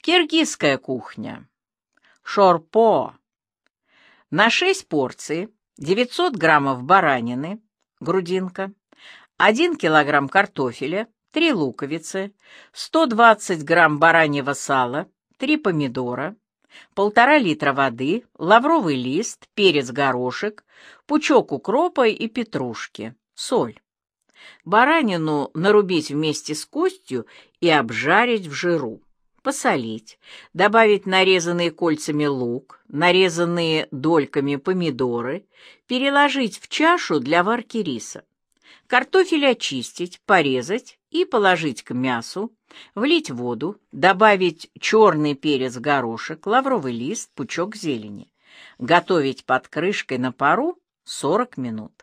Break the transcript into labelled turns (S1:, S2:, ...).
S1: Киргизская кухня. Шорпо. На 6 порций 900 граммов баранины, грудинка, 1 килограмм картофеля, 3 луковицы, 120 грамм бараньего сала, 3 помидора, 1,5 литра воды, лавровый лист, перец-горошек, пучок укропа и петрушки, соль. Баранину нарубить вместе с костью и обжарить в жиру. Посолить, добавить нарезанные кольцами лук, нарезанные дольками помидоры, переложить в чашу для варки риса. Картофель очистить, порезать и положить к мясу, влить воду, добавить черный перец-горошек, лавровый лист, пучок зелени. Готовить под крышкой на пару 40 минут.